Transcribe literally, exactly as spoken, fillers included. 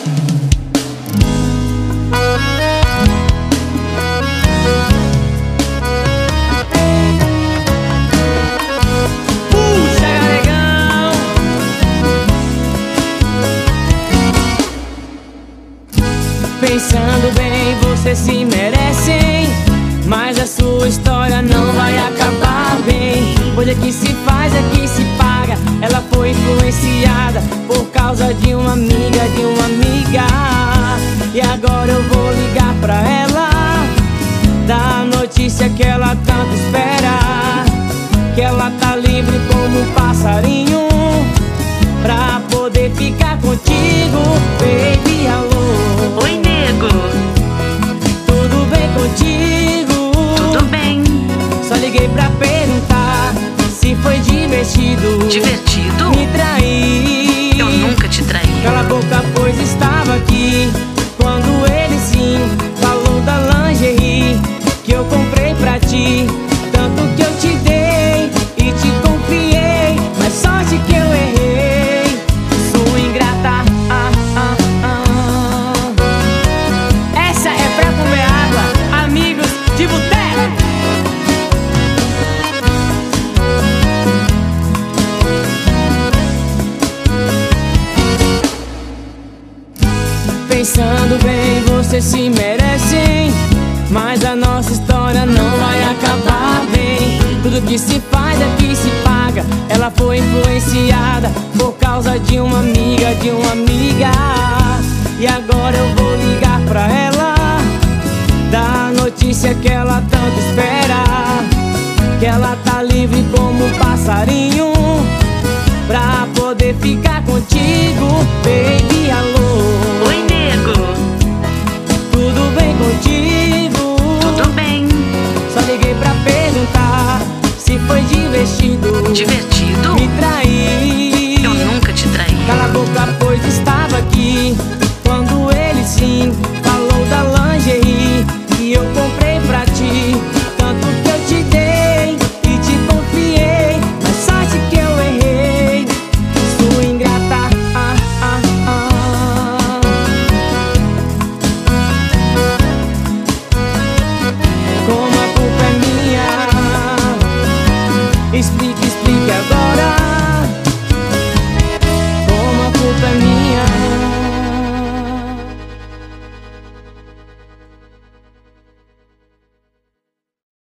Pensando bem, você se merece, hein? Mas a sua história não vai acabar bem. Pois é que se faz, é que se paga. Ela foi influenciada por causa de uma amiga, de uma amiga. E agora eu vou ligar pra ela, dar a notícia que ela tanto espera, que ela tá livre como um passarinho pra poder ficar contigo, baby, alô. Oi, nego. Tudo bem contigo? Tudo bem. Só liguei pra perguntar se foi divertido. Divertido? Me trair. Eu nunca te traí. Cala a boca, pois estava aqui quando ele sim falou da lingerie que eu comprei pra ti. Tanto que eu te dei e te confiei, mas sorte que eu errei. Sou ingrata, ah, ah, ah. Essa é pra comer água, amigos de boteco. Pensando bem, você se merece, hein? Mas a nossa história não vai acabar bem. Tudo que se faz é que se paga. Ela foi influenciada por causa de uma amiga, de uma amiga. E agora eu vou ligar pra ela, dar a notícia que ela tanto espera, que ela tá livre como um passarinho pra poder ficar contigo, baby, alô. Oi, nego. Tudo bem contigo? Tudo bem. Só liguei pra perguntar se foi divertido. Divertido? Me trair. Eu nunca te traí. Cala a boca, pois estava aqui quando ele sim falou da lingerie que eu comprei pra ti. Tanto que eu te dei e te confiei, mas sorte que eu errei. Sou ingrata, ah, ah, ah. Como a culpa é minha, explica.